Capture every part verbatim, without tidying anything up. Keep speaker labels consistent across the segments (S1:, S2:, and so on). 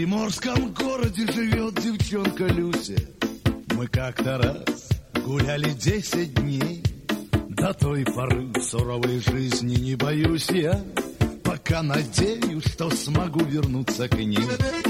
S1: приморском городе живет девчонка Люся. Мы как-то раз гуляли десять дней. До той поры суровой жизни не боюсь я, пока надеюсь, что смогу вернуться к ней.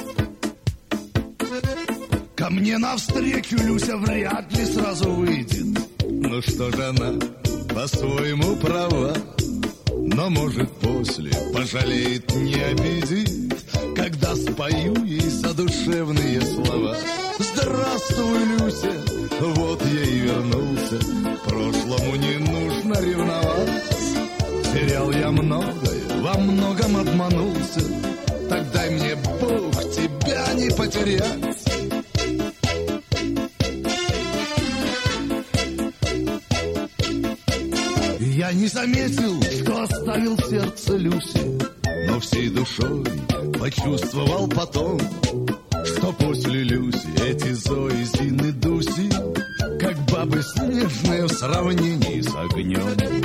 S1: Ко мне навстречу Люся вряд ли сразу выйдет. Ну что же, она по-своему права, но может после пожалеет, не обидит, когда спою ей задушевные слова. Здравствуй, Люся, вот я и вернулся. Прошлому не нужно ревновать. Терял я многое, во многом обманулся. Так дай мне Бог тебя не потерять. Я не заметил, что оставил сердце Люси, но всей душой почувствовал потом, что после Люси эти Зои, Зины, Дуси, как бабы снежные в сравнении с огнем.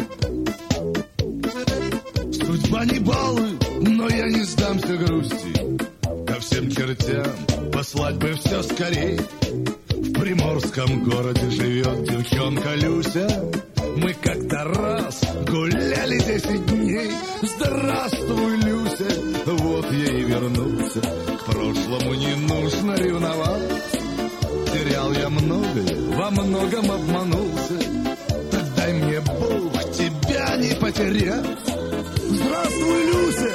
S1: Судьба не балует, но я не сдамся грусти. Ко всем чертям послать бы все скорей. В приморском городе живет девчонка Люся. Мы как-то раз гуляли десять дней. Здравствуй, Люся, вот я и вернулся. К прошлому не нужно ревновать. Терял я многое, во многом обманулся. Так дай мне Бог тебя не потерять. Здравствуй, Люся!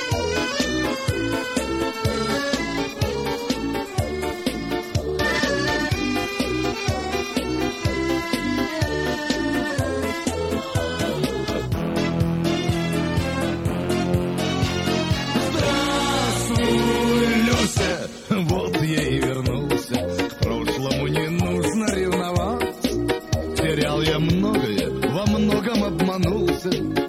S1: Вот я и вернулся. К прошлому не нужно ревновать. Терял я многое, во многом обманулся.